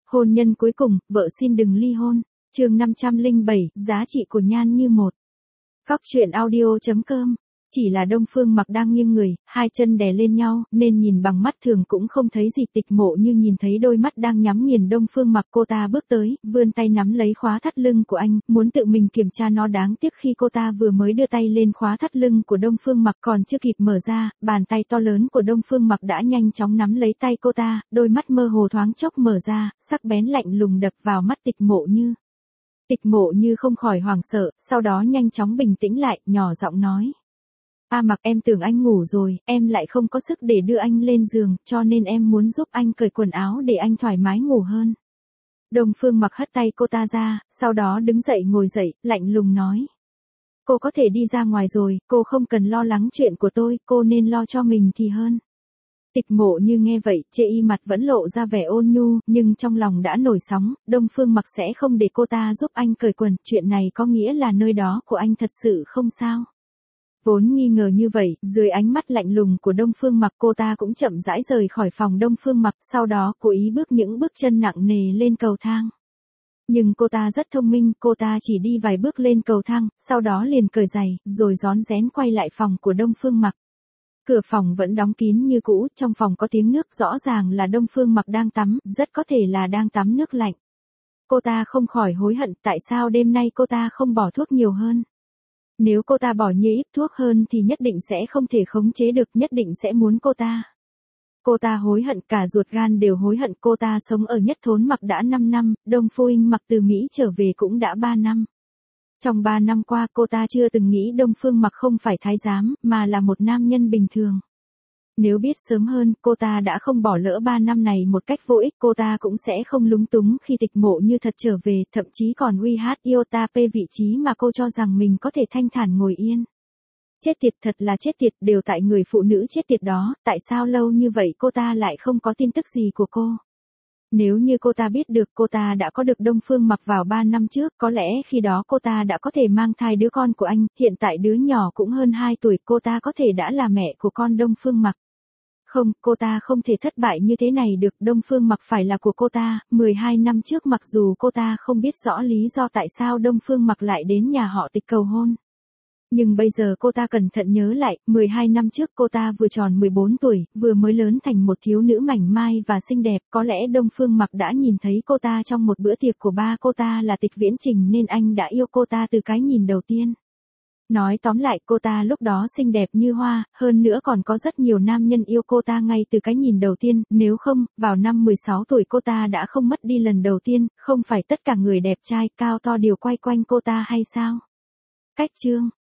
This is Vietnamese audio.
Hôn nhân cuối cùng, vợ xin đừng ly hôn. Chương 507, giá trị của nhan như một. Cóc truyện audio.com. Chỉ là Đông Phương Mặc đang nghiêng người, hai chân đè lên nhau, nên nhìn bằng mắt thường cũng không thấy gì. Tịch Mộ Như nhìn thấy đôi mắt đang nhắm nghiền Đông Phương Mặc, cô ta bước tới, vươn tay nắm lấy khóa thắt lưng của anh, muốn tự mình kiểm tra nó. Đáng tiếc khi cô ta vừa mới đưa tay lên khóa thắt lưng của Đông Phương Mặc còn chưa kịp mở ra, bàn tay to lớn của Đông Phương Mặc đã nhanh chóng nắm lấy tay cô ta, đôi mắt mơ hồ thoáng chốc mở ra, sắc bén lạnh lùng đập vào mắt Tịch Mộ Như. Tịch Mộ Như không khỏi hoảng sợ, sau đó nhanh chóng bình tĩnh lại, nhỏ giọng nói. Mặc, em tưởng anh ngủ rồi, em lại không có sức để đưa anh lên giường, cho nên em muốn giúp anh cởi quần áo để anh thoải mái ngủ hơn. Đông Phương Mặc hất tay cô ta ra, sau đó đứng dậy ngồi dậy, lạnh lùng nói. Cô có thể đi ra ngoài rồi, cô không cần lo lắng chuyện của tôi, cô nên lo cho mình thì hơn. Tịch Mộ Như nghe vậy, chê y mặt vẫn lộ ra vẻ ôn nhu, nhưng trong lòng đã nổi sóng, Đông Phương Mặc sẽ không để cô ta giúp anh cởi quần, chuyện này có nghĩa là nơi đó của anh thật sự không sao. Vốn nghi ngờ như vậy, dưới ánh mắt lạnh lùng của Đông Phương Mặc, cô ta cũng chậm rãi rời khỏi phòng Đông Phương Mặc, sau đó cố ý bước những bước chân nặng nề lên cầu thang. Nhưng cô ta rất thông minh, cô ta chỉ đi vài bước lên cầu thang, sau đó liền cởi giày, rồi rón rén quay lại phòng của Đông Phương Mặc. Cửa phòng vẫn đóng kín như cũ, trong phòng có tiếng nước, rõ ràng là Đông Phương Mặc đang tắm, rất có thể là đang tắm nước lạnh. Cô ta không khỏi hối hận, tại sao đêm nay cô ta không bỏ thuốc nhiều hơn. Nếu cô ta bỏ nhiều ít thuốc hơn thì nhất định sẽ không thể khống chế được, nhất định sẽ muốn cô ta. Cô ta hối hận, cả ruột gan đều hối hận. Cô ta sống ở Nhất Thốn Mặc đã 5 năm, Đông Phương Mặc từ Mỹ trở về cũng đã 3 năm. Trong 3 năm qua cô ta chưa từng nghĩ Đông Phương Mặc không phải thái giám, mà là một nam nhân bình thường. Nếu biết sớm hơn, cô ta đã không bỏ lỡ 3 năm này một cách vô ích, cô ta cũng sẽ không lúng túng khi Tịch Mộ Như thật trở về, thậm chí còn uy hát iota p vị trí mà cô cho rằng mình có thể thanh thản ngồi yên. Chết tiệt, thật là chết tiệt, đều tại người phụ nữ chết tiệt đó, tại sao lâu như vậy cô ta lại không có tin tức gì của cô. Nếu như cô ta biết được cô ta đã có được Đông Phương Mặc vào 3 năm trước, có lẽ khi đó cô ta đã có thể mang thai đứa con của anh, hiện tại đứa nhỏ cũng hơn 2 tuổi, cô ta có thể đã là mẹ của con Đông Phương Mặc. Không, cô ta không thể thất bại như thế này được, Đông Phương Mặc phải là của cô ta. 12 năm trước mặc dù cô ta không biết rõ lý do tại sao Đông Phương Mặc lại đến nhà họ Tịch cầu hôn. Nhưng bây giờ cô ta cẩn thận nhớ lại, 12 năm trước cô ta vừa tròn 14 tuổi, vừa mới lớn thành một thiếu nữ mảnh mai và xinh đẹp, có lẽ Đông Phương Mặc đã nhìn thấy cô ta trong một bữa tiệc của ba cô ta là Tịch Viễn Trình nên anh đã yêu cô ta từ cái nhìn đầu tiên. Nói tóm lại, cô ta lúc đó xinh đẹp như hoa, hơn nữa còn có rất nhiều nam nhân yêu cô ta ngay từ cái nhìn đầu tiên, nếu không, vào năm 16 tuổi cô ta đã không mất đi lần đầu tiên, không phải tất cả người đẹp trai cao to đều quay quanh cô ta hay sao? Cách chương